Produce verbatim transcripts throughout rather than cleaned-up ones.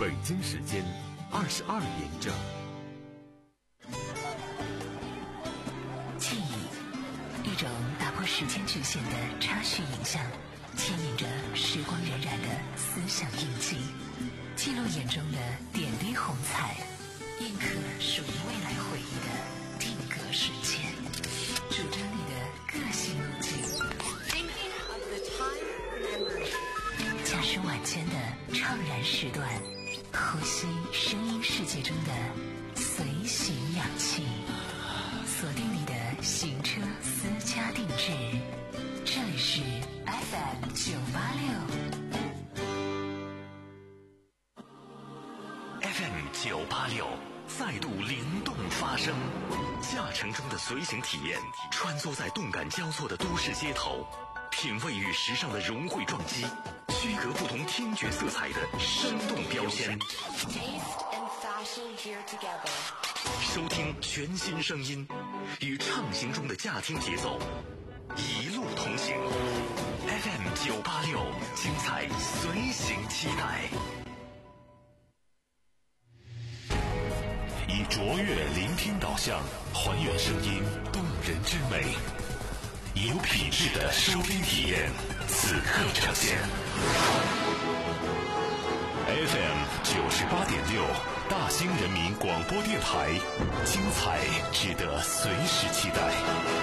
北京时间二十二点整。 记忆，一种打破时间局限的插叙影像，牵引着时光荏苒的思想印记，记录眼中的点滴红彩，印刻属于未来回忆的定格瞬间，主张你的个性路径。驾驶晚间的怅然时段，呼吸声音世界中的随行氧气，锁定你的行车私家定制。这里是 F M 九八六 F M 九八六再度灵动发声，驾乘中的随行体验，穿梭在动感交错的都市街头，品味与时尚的融汇撞击，区隔不同听觉色彩的生动标签，收听全新声音，与畅行中的驾听节奏一路同行。 F M 九八六，精彩随行期待。以卓越聆听导向，还原声音动人之美，以有品质的收听体验，此刻呈现。F M 九十八点六，大兴人民广播电台，精彩值得随时期待。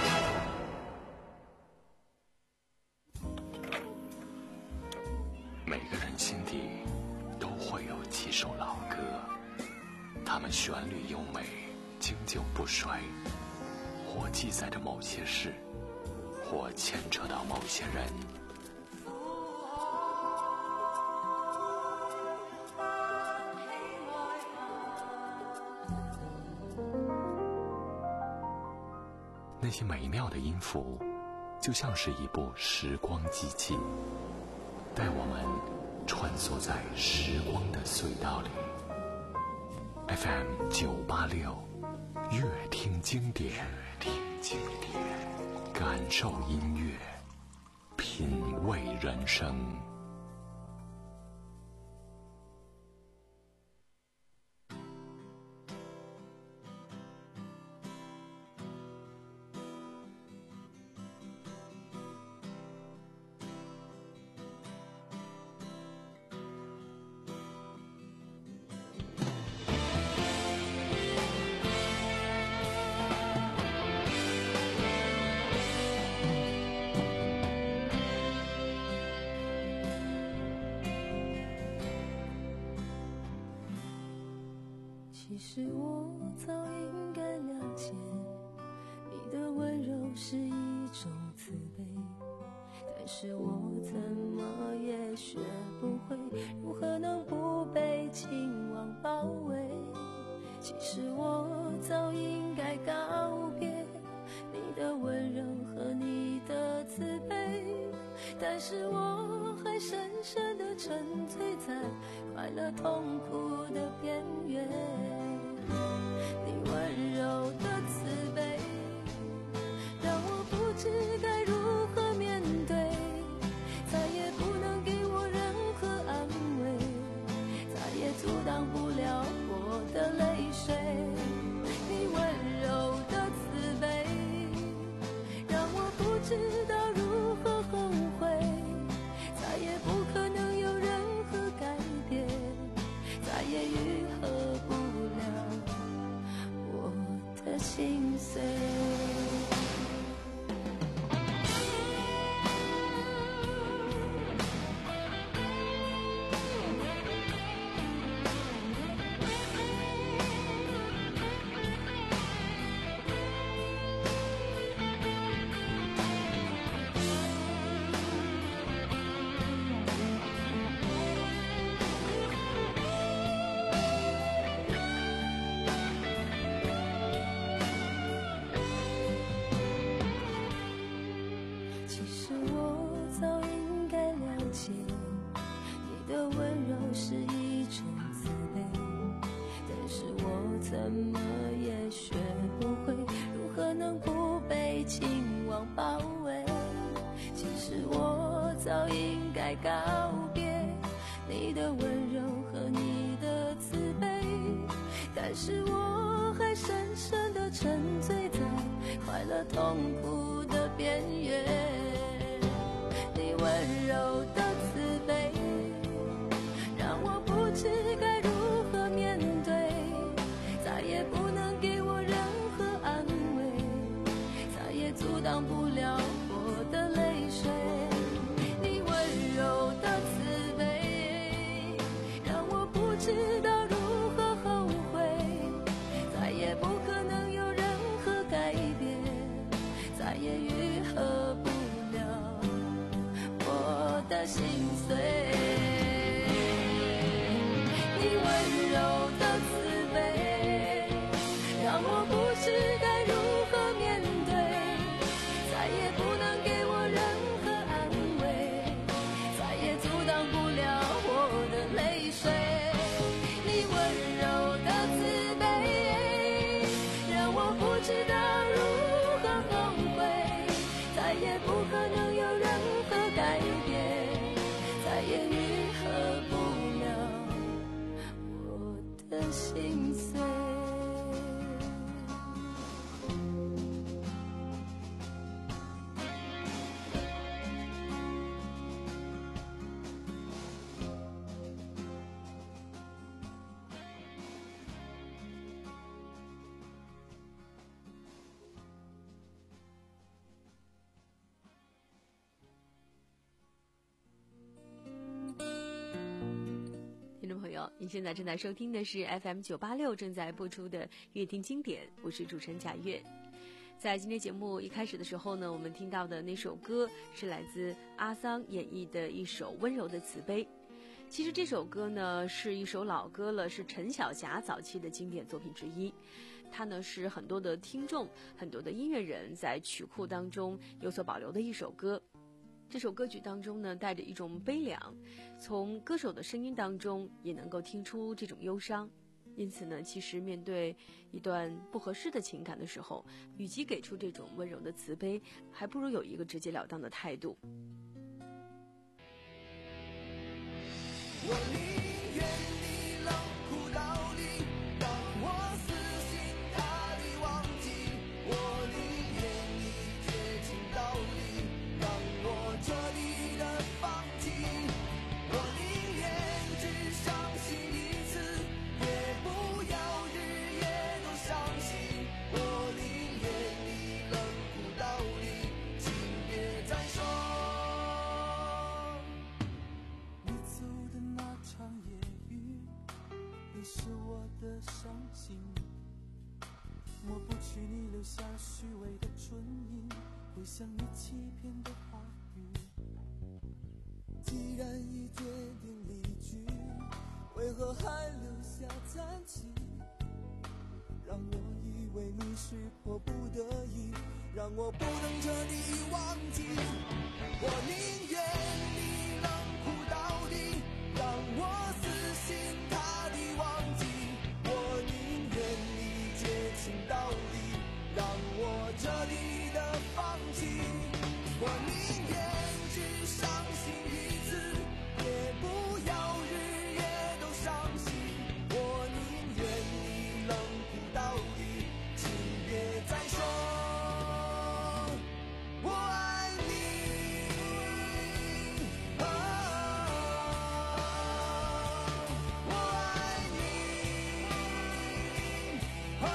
每个人心底都会有几首老歌，它们旋律优美，经久不衰，或记载着某些事，或牵扯到某些人。那些美妙的音符，就像是一部时光机器，带我们穿梭在时光的隧道里。F M 九八六，乐听经典，乐听经典，感受音乐，品味人生。 其实我早应该了解，你的温柔是一种慈悲，但是我怎么也学不会，如何能不被情网包围。其实我早应该告别你的温柔和你的慈悲，但是我还深深地沉醉在快乐痛苦的边缘。你温柔的慈悲让我不知该如何面对，再也不能给我任何安慰，再也阻挡不了我的泪水。你温柔的慈悲让我不知道如何后悔，再也不可能有任何改变，再也愈合不了我的心碎。是一种慈悲，但是我怎么也学不会，如何能不被情网包围。其实我早应该告别你的温柔和你的实我还深深地沉醉在快乐痛苦的边缘。你温柔的慈悲让我不知该如何面对，再也不能给我任何安慰，再也阻挡不了我的泪水。你温柔的慈悲让我不知道如何后悔，再也不可能有任何改变，再也愈合不了我的心碎。你温柔的慈悲让我不知该如何面对，再也不能给我任何安慰，再也阻挡不了我的泪水。你温柔的慈悲让我不知道如何后悔，再也不可能有任何改变，再也愈合不了我的心碎。 听众朋友，您现在正在收听的是 F M 九八六正在播出的乐听经典，我是主持人贾月。在今天节目一开始的时候呢，我们听到的那首歌是来自阿桑演绎的一首温柔的慈悲。其实这首歌呢是一首老歌了，是陈晓霞早期的经典作品之一。它呢是很多的听众很多的音乐人在曲库当中有所保留的一首歌。这首歌曲当中呢带着一种悲凉，从歌手的声音当中也能够听出这种忧伤。因此呢，其实面对一段不合适的情感的时候，与其给出这种温柔的慈悲，还不如有一个直截了当的态度。 我宁愿你冷酷到底，让我死心塌地忘记，我宁愿你绝情到底，让我彻底的放弃，我宁愿只伤心一次，也不要日夜都伤心，我宁愿你冷酷到底，请别再说。你走的那场夜雨，你是我的伤心，抹不去你留下虚伪的唇印，回想你欺骗的话语。既然已决定离去，为何还留下残疾？让我以为你是迫不得已，让我不能彻底忘记，我宁愿你冷酷到底，让我死心塌地忘记，我宁愿你绝情到底，让我彻底的放弃，我宁愿只伤心一次，也不要日夜都伤心，我宁愿你冷酷到底，请别再说我爱你。啊，我爱你。啊，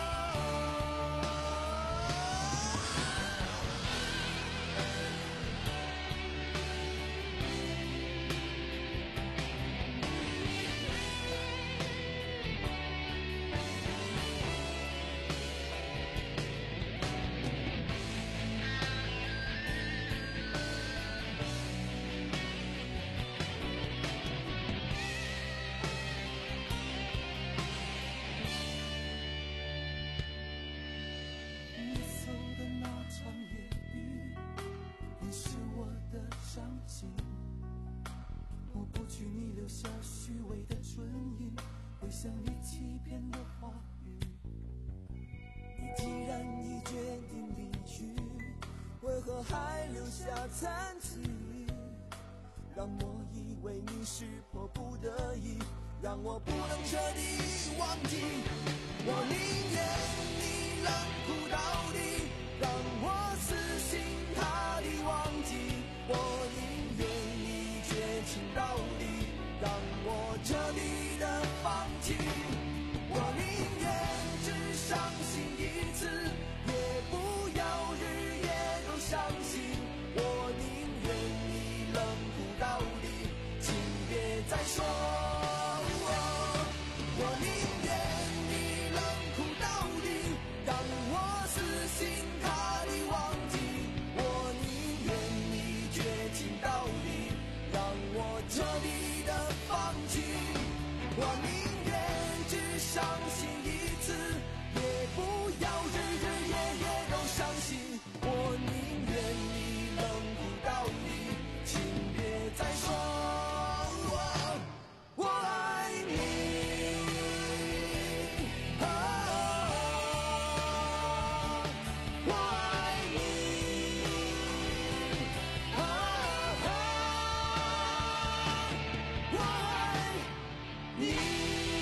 你走的那场夜雨，你是我的伤心，抹不去你留下虚伪的唇印，回想你欺骗的话语。你既然已决定离去，为何还留下残疾？让我以为你是迫不得已， 让我不能彻底忘记。我宁愿你冷酷到底，让我死心塌地忘记。我宁愿你绝情到底，让我彻底的放弃。我宁愿只伤心一次，也不要日夜都伤心。我宁愿你冷酷到底，请别再说。我宁愿你冷酷到底，让我死心塌地忘记。我宁愿你绝情到底，让我彻底的放弃。我宁愿只伤心一次，也不要日日夜夜都伤心。我宁愿你冷酷到底，请别再说我爱你。啊，我爱你。啊，我爱你。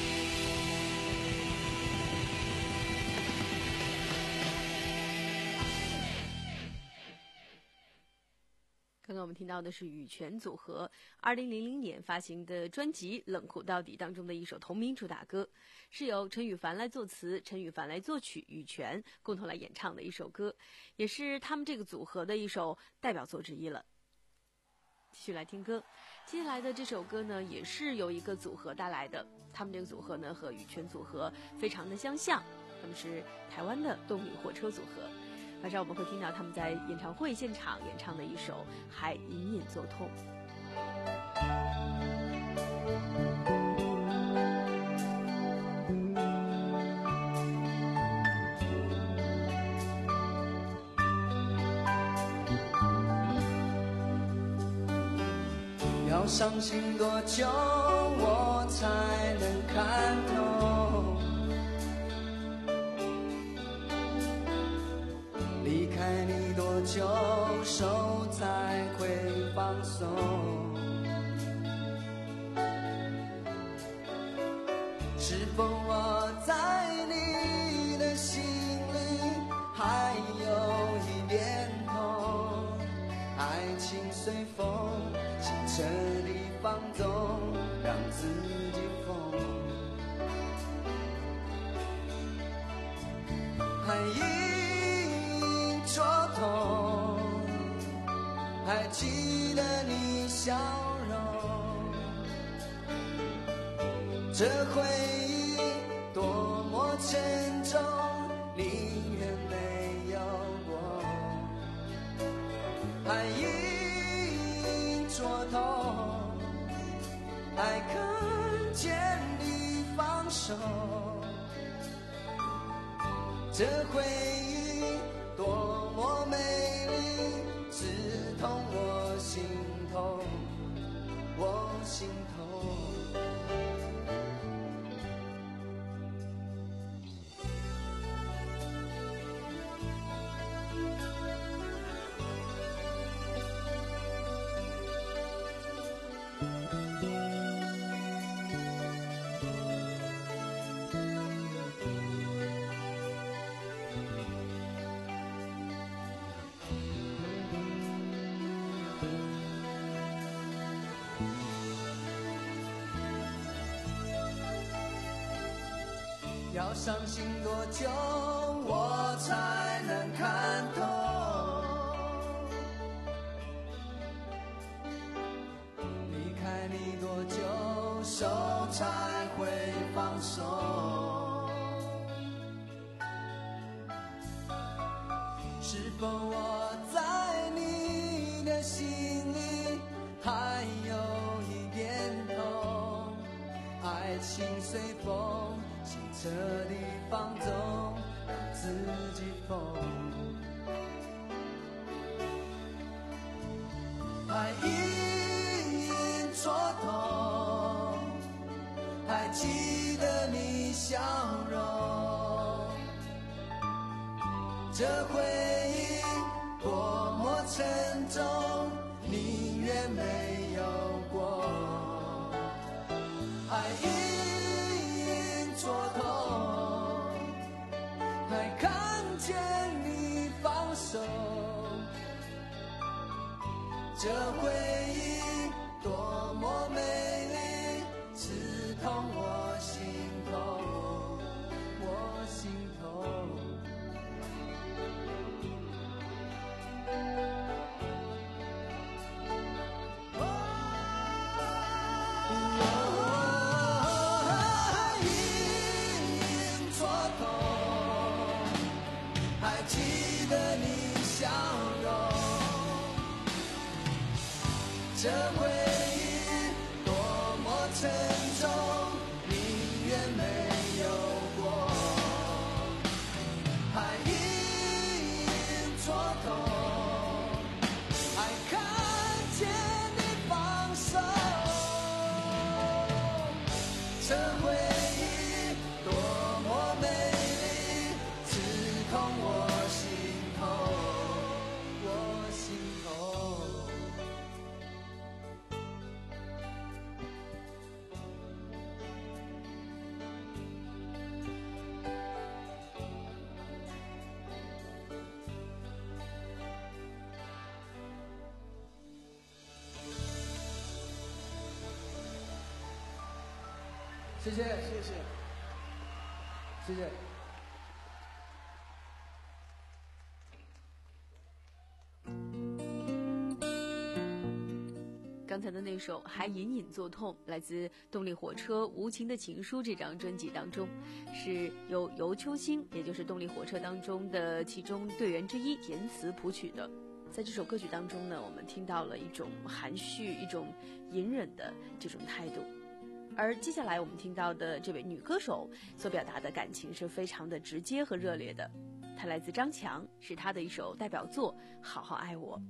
刚刚我们听到的是羽泉组合二零零零年发行的专辑《冷酷到底》当中的一首同名主打歌，是由陈羽凡来作词，陈羽凡来作曲，羽泉共同来演唱的一首歌，也是他们这个组合的一首代表作之一了。继续来听歌，接下来的这首歌呢，也是由一个组合带来的，他们这个组合呢和羽泉组合非常的相像，他们是台湾的动力火车组合。马上我们会听到他们在演唱会现场演唱的一首《还隐隐作痛》。 要伤心多久我才能看透？离开你多久手才会放松？是否我在你的心里还有一点痛？爱情随风清澈地放纵，让自己疯，还隐隐作痛，还记得你笑容，这回忆多么沉重，宁愿没有过，还隐隐作痛，还看见你放手，这回忆多么美丽，刺痛我心头，我心头。要伤心多久我才能看透？离开你多久手才会放手？是否我在你的心里还有一点痛？爱情随风清澈地放纵，让自己疯，还隐隐作痛，还记得你笑容，这回忆多么沉重，宁愿没有过，还隐蹉跎，还看见你放手，这回忆多么美丽，刺痛我心头，我心头。这回忆多么沉重，宁愿没有过，还隐蹉跎，还看见你放手，这回忆多么美丽，刺痛我心头，我心头。谢谢，谢谢，谢谢。 刚才的那首《还隐隐作痛》来自动力火车《无情的情书》这张专辑当中，是由尤秋兴，也就是动力火车当中的其中队员之一填词谱曲的。在这首歌曲当中呢，我们听到了一种含蓄、一种隐忍的这种态度。而接下来我们听到的这位女歌手所表达的感情是非常的直接和热烈的，她来自张强，是她的一首代表作《好好爱我》。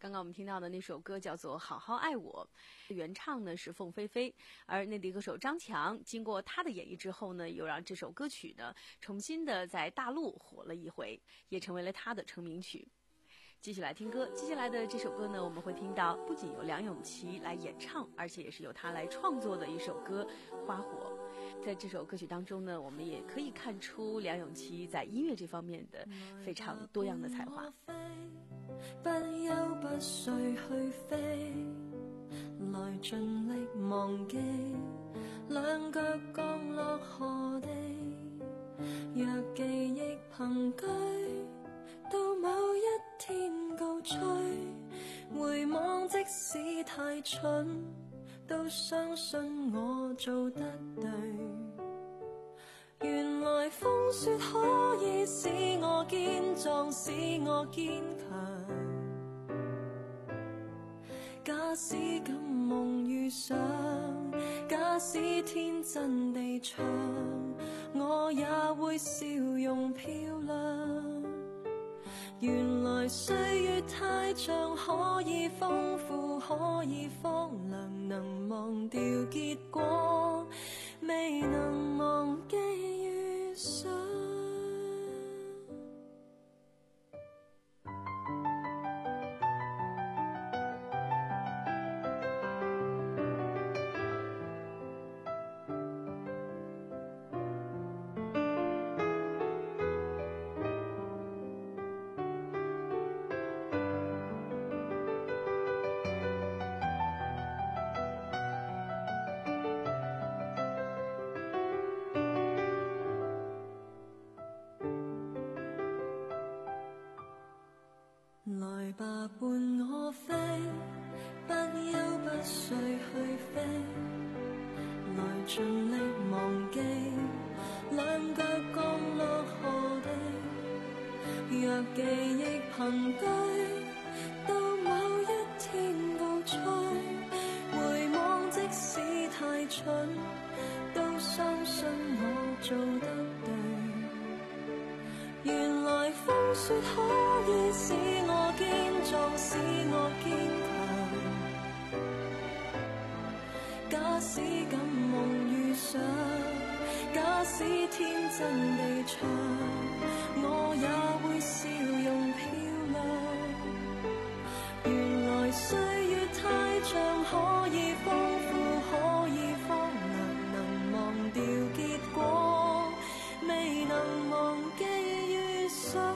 刚刚我们听到的那首歌叫做《好好爱我》，原唱呢是凤飞飞，而内地歌手张强经过他的演绎之后呢，又让这首歌曲呢重新的在大陆火了一回，也成为了他的成名曲。继续来听歌，接下来的这首歌呢，我们会听到不仅由梁咏琪来演唱，而且也是由他来创作的一首歌《花火》。在这首歌曲当中呢，我们也可以看出梁咏琪在音樂這方面的非常多樣的才華。 不休不睡去飛，來盡力忘記，兩腳降落河地，若記憶憑據，到某一天高吹，回望即使太蠢，都相信我做得對。原來風雪可以使我堅壯，使我堅強。假使敢夢遇上，假使天真地唱，我也會笑容漂亮。原來歲月太長，可以豐富，可以荒涼，能忘掉結果，未能忘記遇上。來吧伴我飛，不休不睡去飛，來盡力忘記，兩腳降落河地，若記憶憑據，到某一天高吹，回望即使太蠢，都相信我做得對。原來風雪可以使我堅壯，使我堅強。假使敢夢遇上，假使天真地唱，我也會笑容漂亮。原來歲月太長，可以豐富，可以荒涼，能忘掉結果，未能忘記遇上。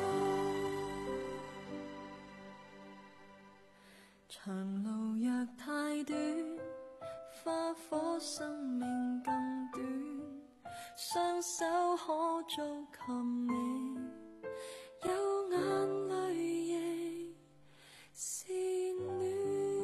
長路若太短，花火生命更短，雙手可做琴尾，有眼淚亦是暖。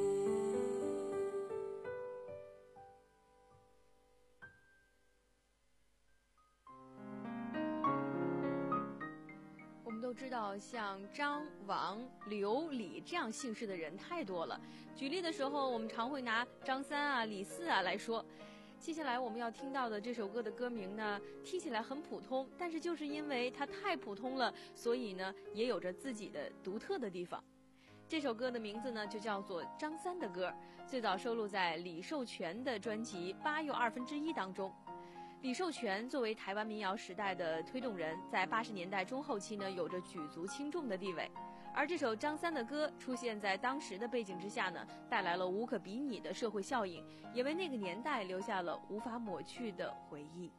我们都知道像张、王、刘、李这样姓氏的人太多了，举例的时候我们常会拿张三啊、李四啊来说。接下来我们要听到的这首歌的歌名呢，听起来很普通，但是就是因为它太普通了，所以呢也有着自己的独特的地方。这首歌的名字呢就叫做张三的歌，最早收录在李寿全的专辑《八又二分之一》当中。李寿全作为台湾民谣时代的推动人，在八十年代中后期呢，有着举足轻重的地位。而这首张三的歌出现在当时的背景之下呢，带来了无可比拟的社会效应，也为那个年代留下了无法抹去的回忆。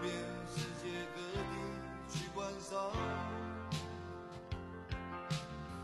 世界各地去观赏。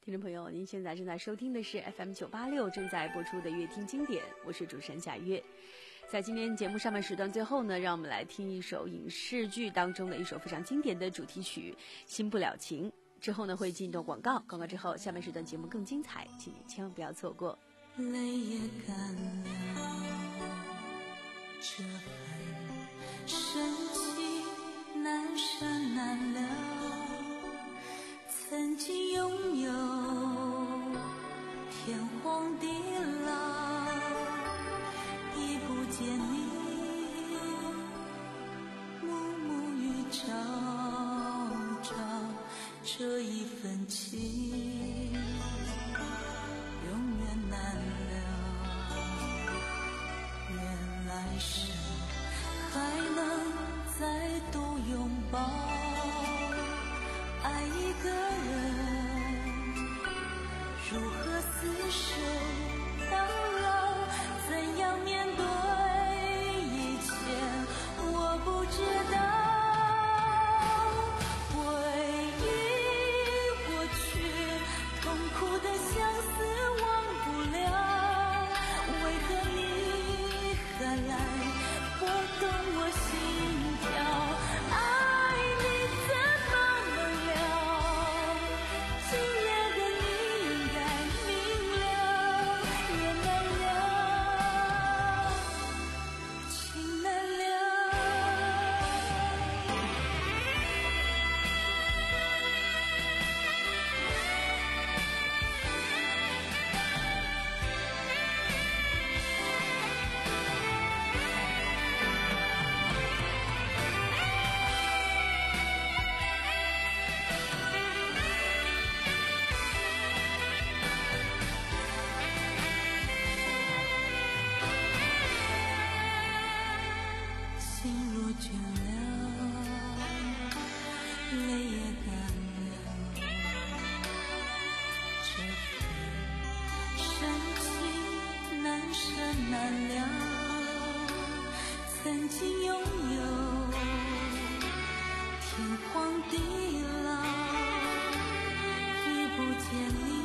听众朋友，您现在正在收听的是 F M 九八六正在播出的乐听经典，我是主持人贾月。在今天节目上半时段最后呢，让我们来听一首影视剧当中的一首非常经典的主题曲《新不了情》。之后呢会进入广告，广告之后下半时段节目更精彩，请你千万不要错过。 泪也干了，这份深情难舍难了，曾经拥有天荒地老，已不见你暮暮与朝朝，这一份情永远难了，愿来生还能再度拥抱，爱一个人如何厮守到老，怎样面对一切我不知道，回忆过去痛苦的相思忘不了，为何你还来拨动我心跳，爱你怎么能了，今夜的你应该明了，缘难了，情难了。心如倦了，泪也干了，这份深情难舍难了，曾经拥有天荒地老，已不见你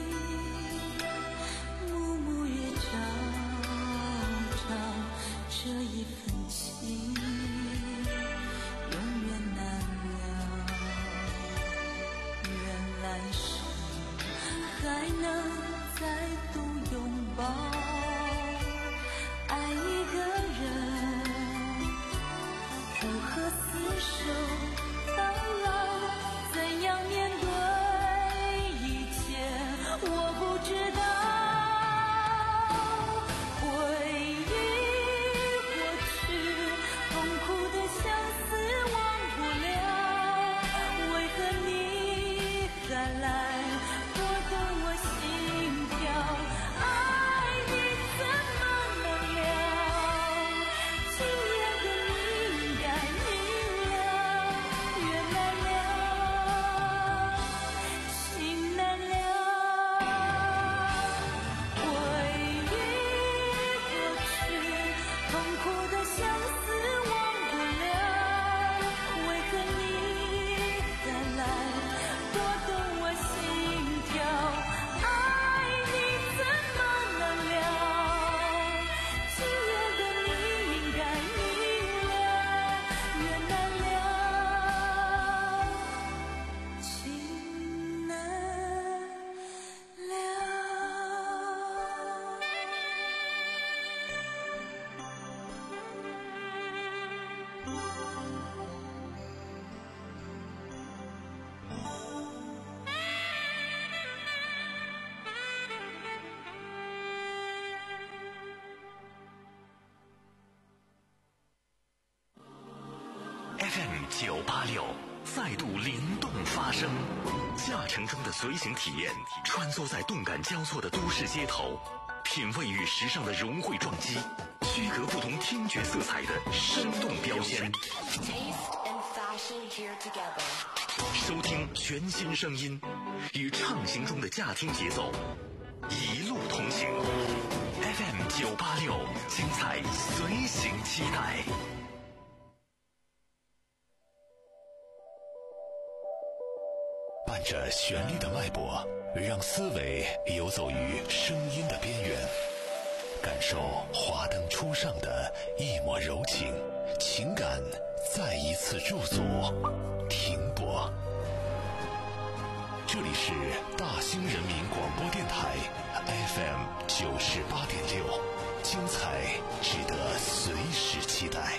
暮暮与朝朝，这一份情永远难了，愿来生还能再度拥抱，爱一个人如何厮守到老，怎样面对一切我不知道，回忆过去痛苦的相思忘不了，为何你还来拨动我心跳，爱你怎么能了，今夜的你应该明了，缘难了，情难了，回忆过去痛苦的相思忘不了，为何你还来拨动我心跳，爱你怎么能了，今夜的你应该明了，缘难了，情难了。 F M 九八六再度灵动发声，驾乘中的随行体验，穿梭在动感交错的都市街头，品味与时尚的融汇撞击，区隔不同听觉色彩的生动标签。收听全新声音，与畅行中的驾听节奏，一路同行。F M 九八六，精彩随行期待。 伴着旋律的脉搏，让思维游走于声音的边缘，感受华灯初上的一抹柔情，情感再一次驻足停泊。这里是大兴人民广播电台 F M 九十八点六，精彩值得随时期待。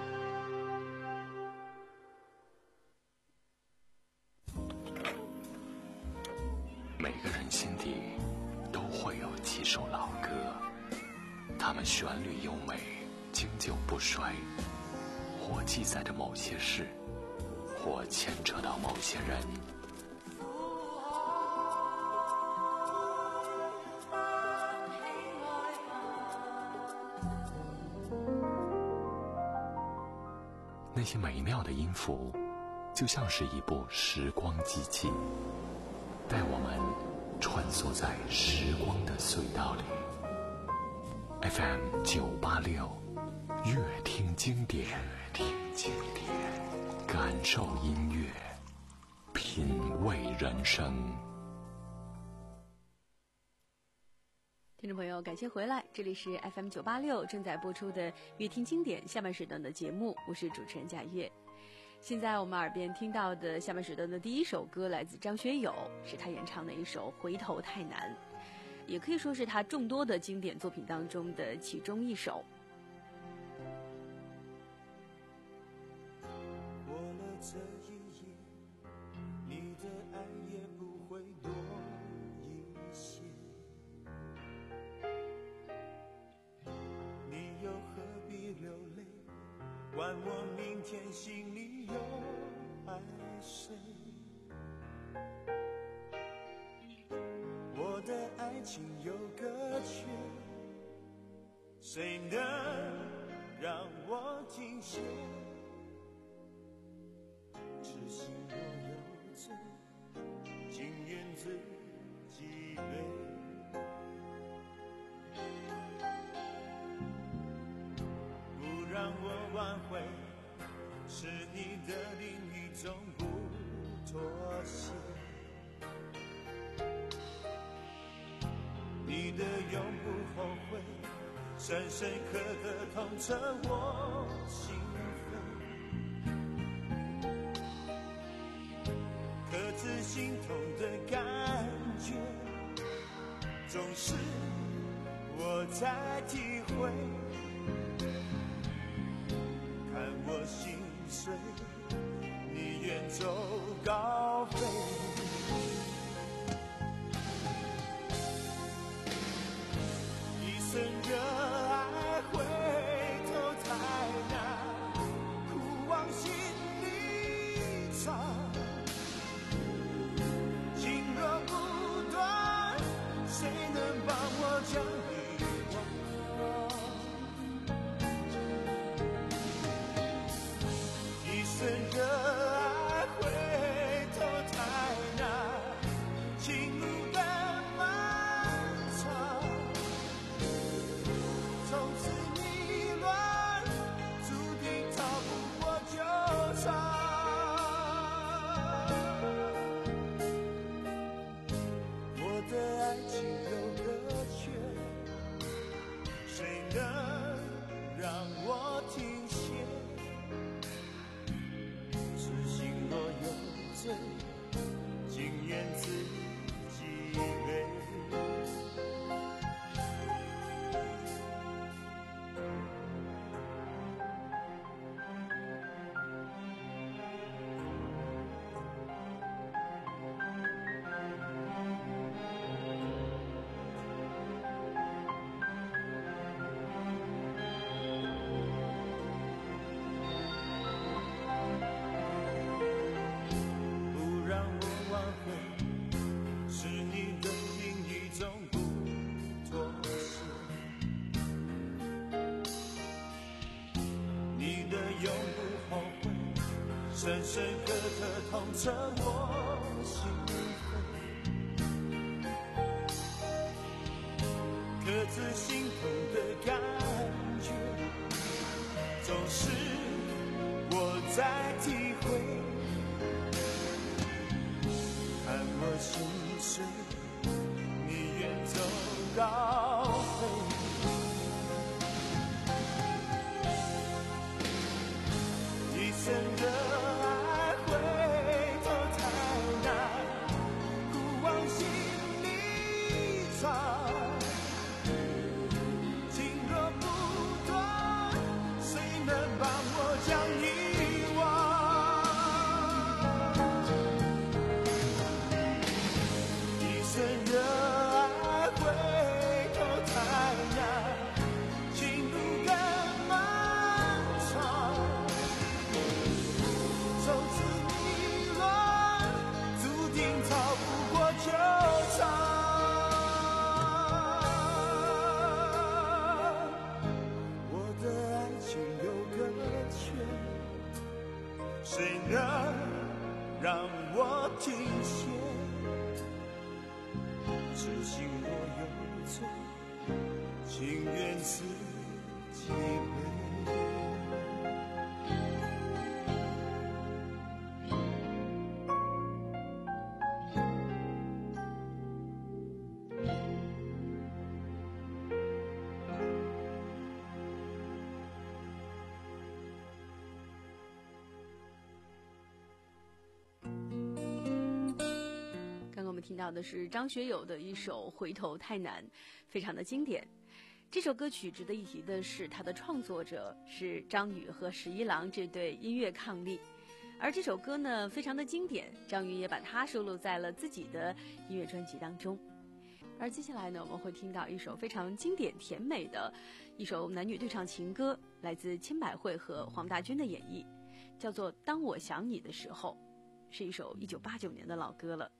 每个人心底都会有几首老歌，它们旋律优美，经久不衰，或记载着某些事，或牵扯到某些人。那些美妙的音符，就像是一部时光机器，带我们穿梭在时光的隧道里。F M 九八六，乐听经典，听经典，感受音乐，品味人生。 听众朋友，感谢回来，这里是 F M 九八六正在播出的乐听经典下半时段的节目，我是主持人贾月。现在我们耳边听到的下半时段的第一首歌来自张学友，是他演唱的一首《回头太难》，也可以说是他众多的经典作品当中的其中一首。 过了这一夜，你的爱也不会多一些，你又何必流泪，管我明天心里有爱谁。我的爱情有个缺，谁能让我停歇？痴心若有罪，情愿自己背。不让我挽回，是你的另一种不妥协。你的永不后悔，深深刻刻痛彻我心扉。可知心痛的感觉，总是我在体会。看我心碎，你远走高飞。一生热爱回头太难，苦往心里藏。情若不断，谁能帮我将遗忘？一生热爱回头太难，情路的漫长，从此迷乱，注定逃不过纠缠。我的爱情有个缺，谁能让我停歇？痴心若有罪，情愿自己背。不让我挽回，是你的另一种不妥协。你的永不后悔，深深刻刻痛彻我心扉。可知心痛的感觉，总是我在体会。看的心碎，你远走高飞。一生热爱回头太难，古往心里藏。情若不断，谁能帮我将遗忘？一生热爱回头太难，情路更漫长。从此迷乱，注定逃不过纠缠。我的爱情有个缺，谁能让我停歇？痴心若有错，情愿自己背。 听到的是张学友的一首《回头太难》，非常的经典。这首歌曲值得一提的是，它的创作者是张宇和十一郎这对音乐伉俪，而这首歌呢非常的经典，张宇也把它收录在了自己的音乐专辑当中。而接下来呢，我们会听到一首非常经典甜美的一首男女对唱情歌，来自千百惠和黄大军的演绎，叫做《当我想你的时候》，是一首一九八九年的老歌了。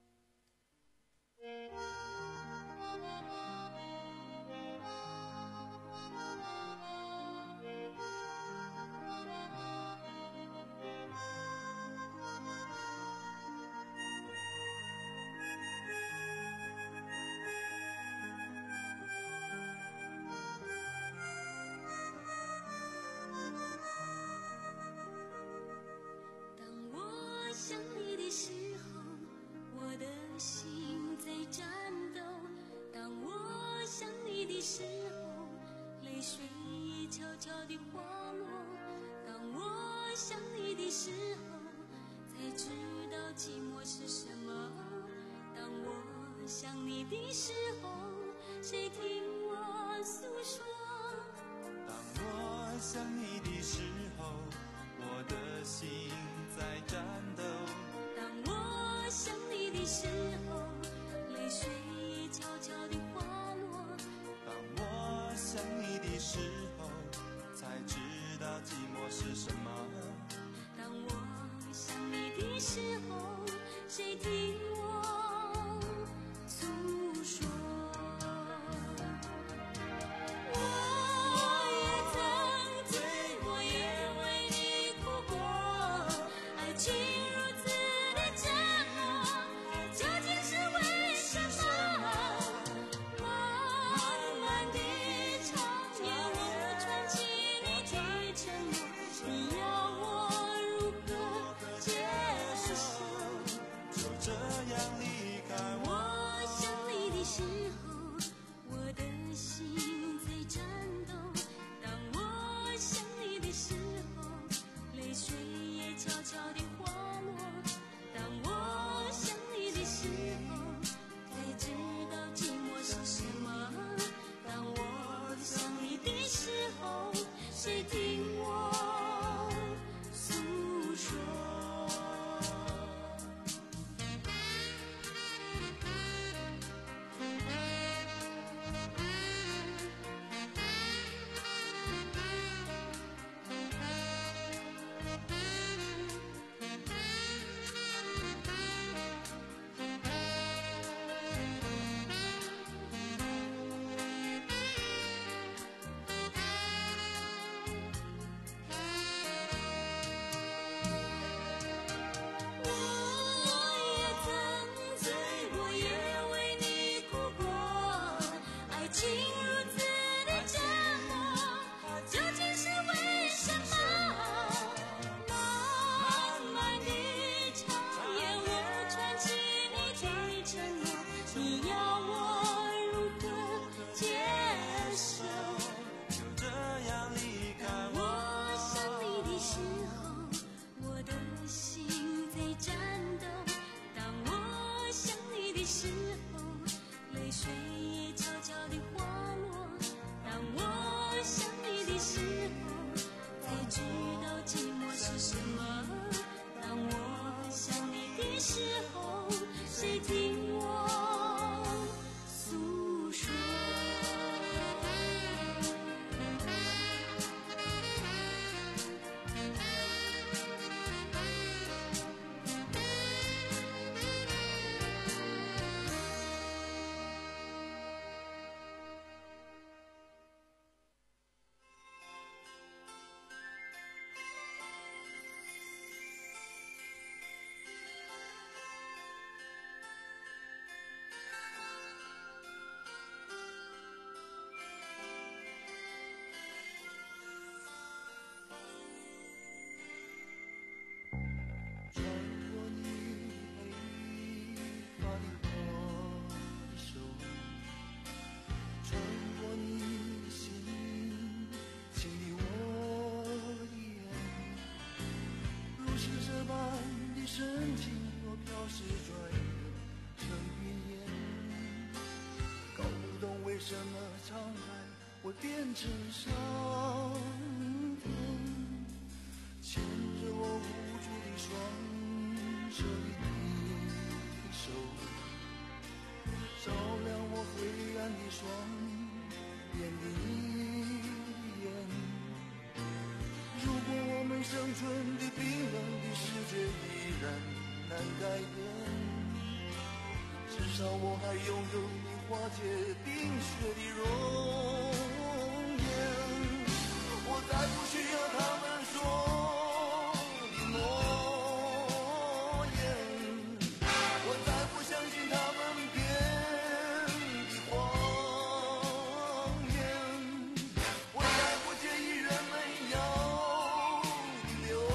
什么沧海会变成桑田？牵着我无助的双手里的手，照亮我灰暗的双眼的眼。如果我们生存的冰冷的世界依然难改变，至少我还拥有你化解冰雪的容颜。我再不需要他们说的诺言，我再不相信他们编的谎言，我再不介意人们要的流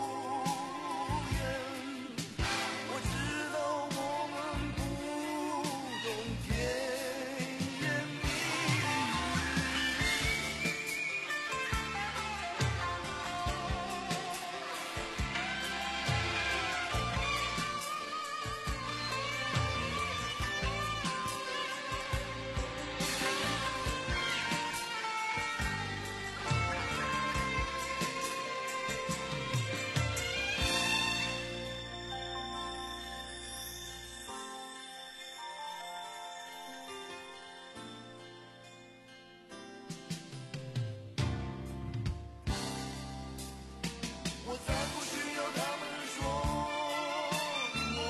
言。我知道我们不懂甜言蜜我再不需要他们说的诺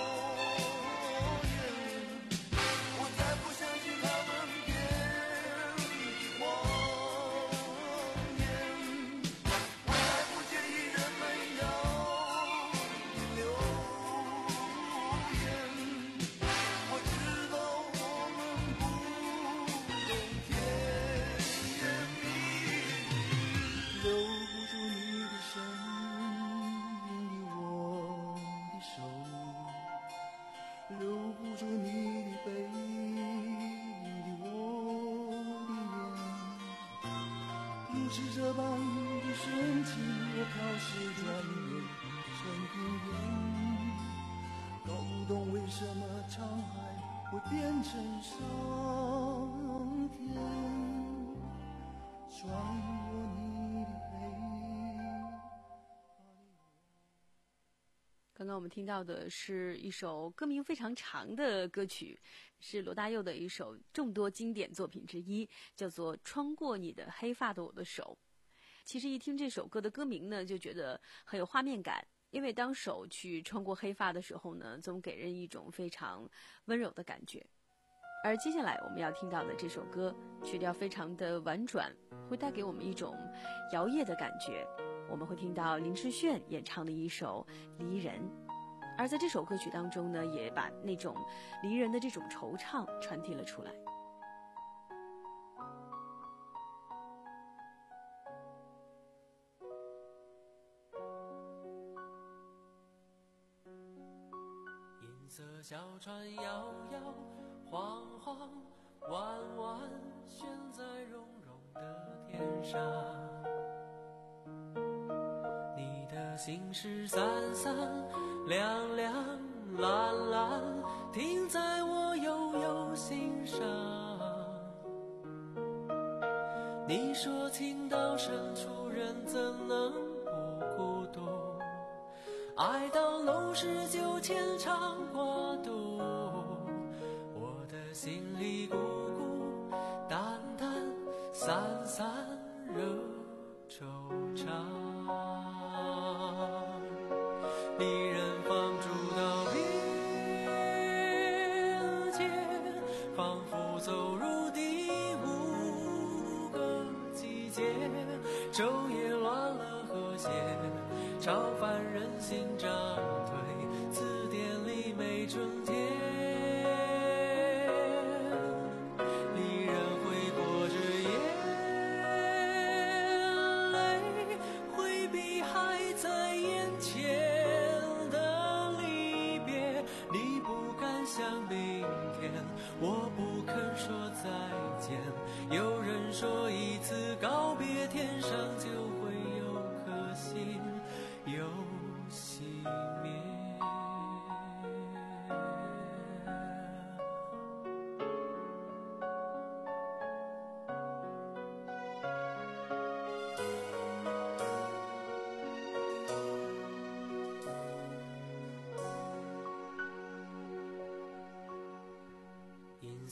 言，我再不相信他们编的谎言，我再不介意人们要的流言。我知道我们不懂甜言蜜语，留不住你的身影的我的手，留不住你的背影的我的眼。如此这般的深情，我飘逝转眼成云烟，搞不懂为什么沧海会变成桑田，穿过你的背。 刚刚我们听到的是一首歌名非常长的歌曲，是罗大佑的一首众多经典作品之一，叫做《穿过你的黑发的我的手》。其实一听这首歌的歌名呢，就觉得很有画面感，因为当手去穿过黑发的时候呢，总给人一种非常温柔的感觉。而接下来我们要听到的这首歌，曲调非常的婉转，会带给我们一种摇曳的感觉。我们会听到林志炫演唱的一首《离人》，而在这首歌曲当中呢，也把那种离人的这种惆怅传递了出来。 银色小船摇摇晃晃，弯弯悬在绒绒的天上。你的心事散散亮亮蓝蓝，停在我悠悠心上。你说情到深处人怎能不孤独，爱到浓时就牵肠挂肚，我的心里孤孤单单散散惹惆怅。离人放逐到边界，仿佛走入第五个季节，昼夜乱了和谐，超凡人心涨退，字典里没春天。离人挥过着眼泪，回避还在眼前的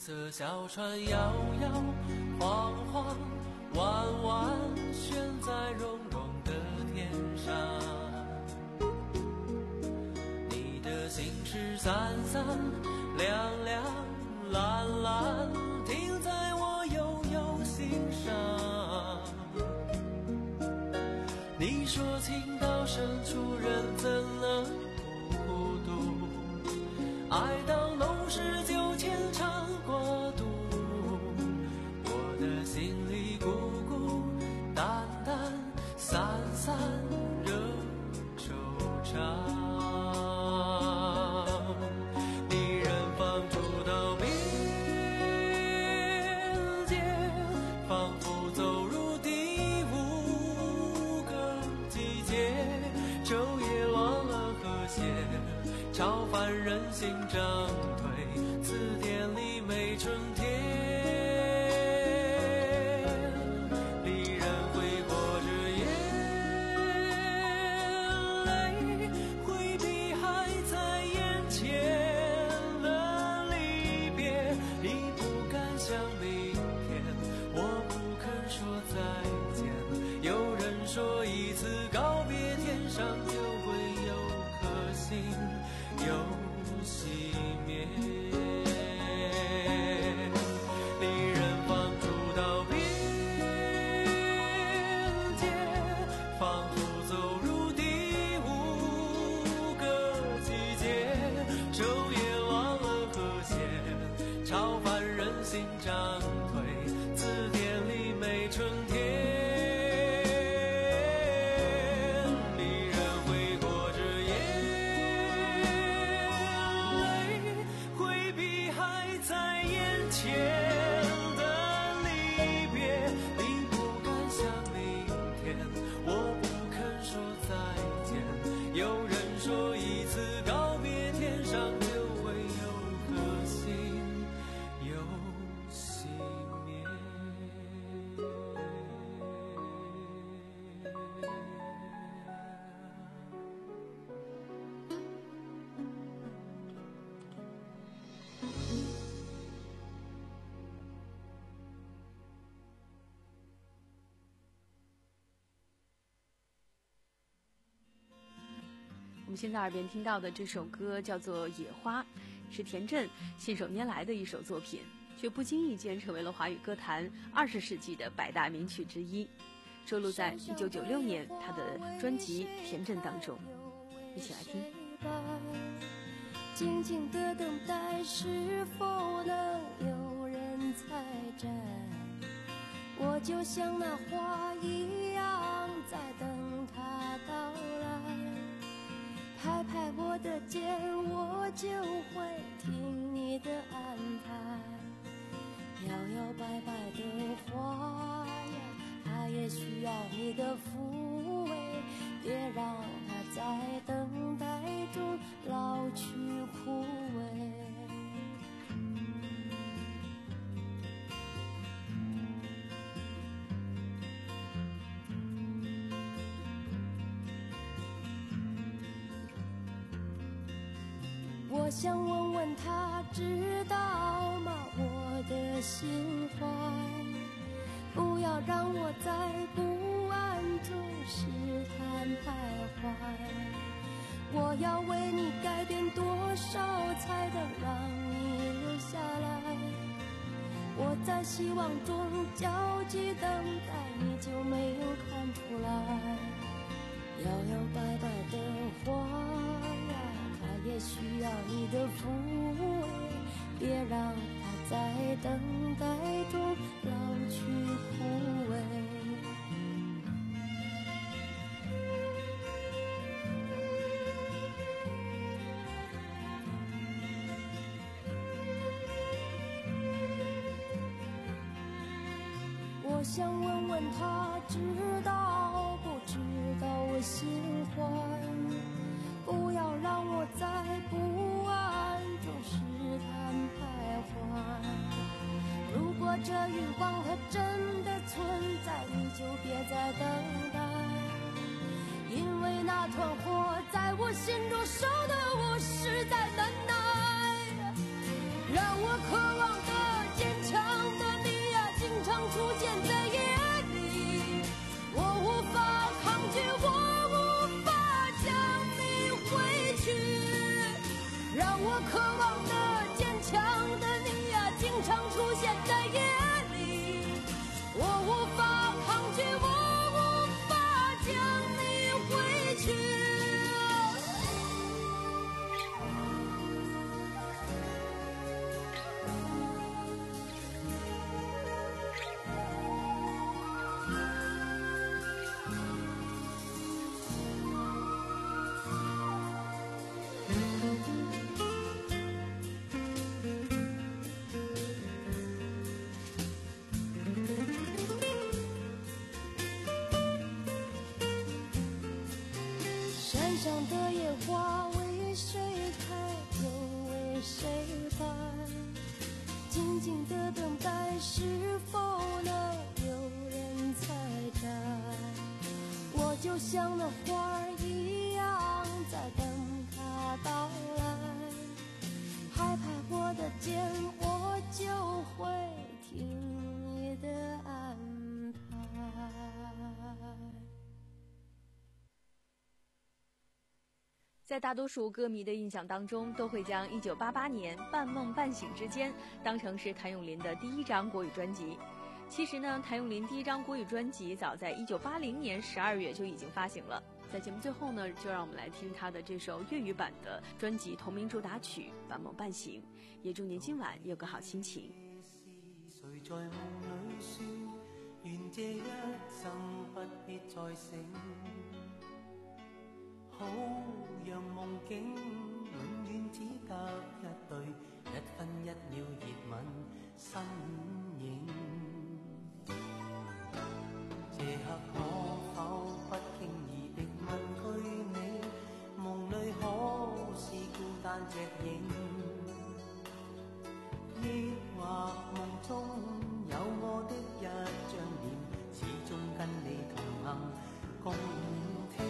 色小船摇摇晃晃，弯弯悬在绒绒的天上。你的心事散散亮亮蓝蓝，停在我悠悠心上。你说情到深处人怎能不孤独，爱到浓时就牵肠过肚，我的心里孤孤单单散散惹惆怅。你人放逐到边界，仿佛走入第五个季节，昼夜乱了和谐，超凡人心涨退，字典里没春天。离人挥霍着眼泪，回避还在眼前的离别。你不敢想明天，我不肯说再见。有人说一次告别，天上就会有颗星又熄灭。离人放逐到边界，仿佛走入第五个季节，昼夜乱了和谐，超凡人心涨退，字典里没春天。 我们现在耳边听到的这首歌叫做《野花》，是田震信手拈来的一首作品，却不经意间成为了华语歌坛二十世纪的百大名曲之一，收录在一九九六年他的专辑《田震》当中。一起来听。 静静的等待，是否能有人采摘？我就像那花一样，在等它到来。拍拍我的肩，我就会听你的安排。摇摇摆摆的花呀，它也需要你的抚慰，别让它在等待中老去枯萎。我想问问他知道吗我的心怀，不要让我在不安中试探徘徊。我要为你改变多少才能让你留下来？我在希望中焦急等待，你就没有看出来？摇摇摆摆的花呀，它也需要你的抚慰，别让它在等待中老去枯萎。我想问问他知道不知道我心怀，不要让我在不安中试探徘徊。如果这欲望它真的存在，你就别再等待，因为那团火在我心中烧得我实在难耐，让我渴望的我渴望的坚强的你呀，经常出现在夜里，我无法抗拒，我无法将你回去。山上的野花为谁开，又为谁败？静静的等待，是否能有人采摘？我就像那花儿一样，在等它到来。害怕我的肩，我就会听你的安排。 在大多数歌迷的印象当中，都会将一九八八年《半梦半醒之间》当成是谭咏麟的第一张国语专辑。其实呢，谭咏麟第一张国语专辑早在一九八零年十二月就已经发行了。在节目最后呢，就让我们来听他的这首粤语版的专辑同名主打曲《半梦半醒》，也祝您今晚有个好心情。 谁在梦里说，愿这一生不必再醒，好让梦境永遠只得一對，一分一秒熱吻身影。這刻可否不經意地問句你，夢裏可是孤單隻影，抑或夢中有我的一張臉，始終跟你同行共聽。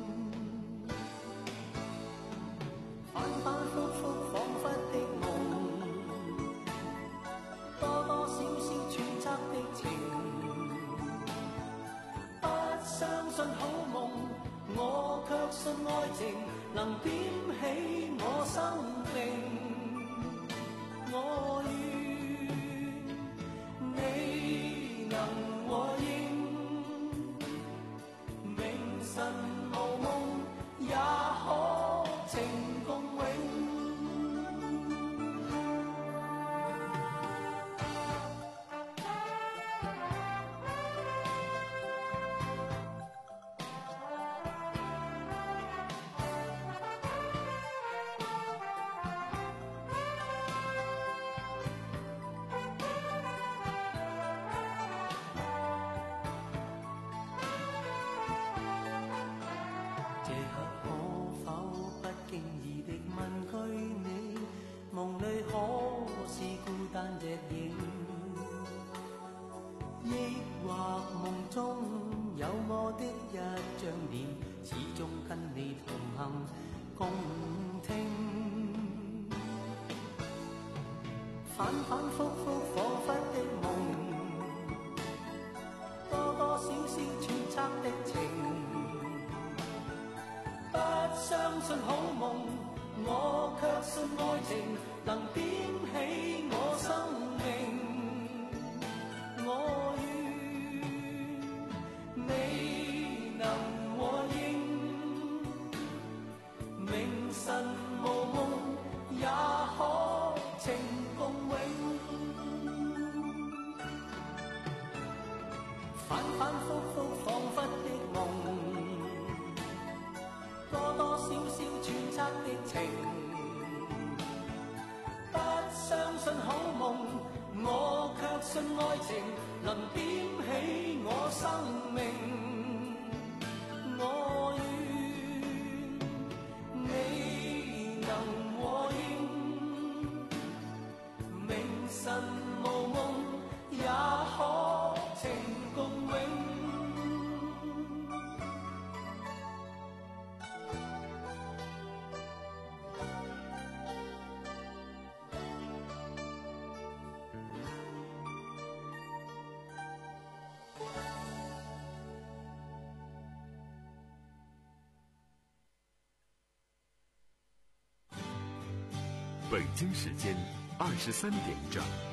反反复复仿佛的夢，多多少少揣測的情，不相信好夢，我卻信愛情能點起我生命。我願你能和應，明晨無夢也可情共永。這刻可否不經意地問句你，夢裏可是孤單隻影，抑或夢中有我的一張臉，始終跟你同行共聽。反反复复彷彿的夢，多多少少揣測的情，不相信好夢，我卻信愛情能點起我生命。我願你能和應，明晨無夢也可情共永。反反复复彷彿的夢，多多少少揣測的情，不北京时间二十三点整。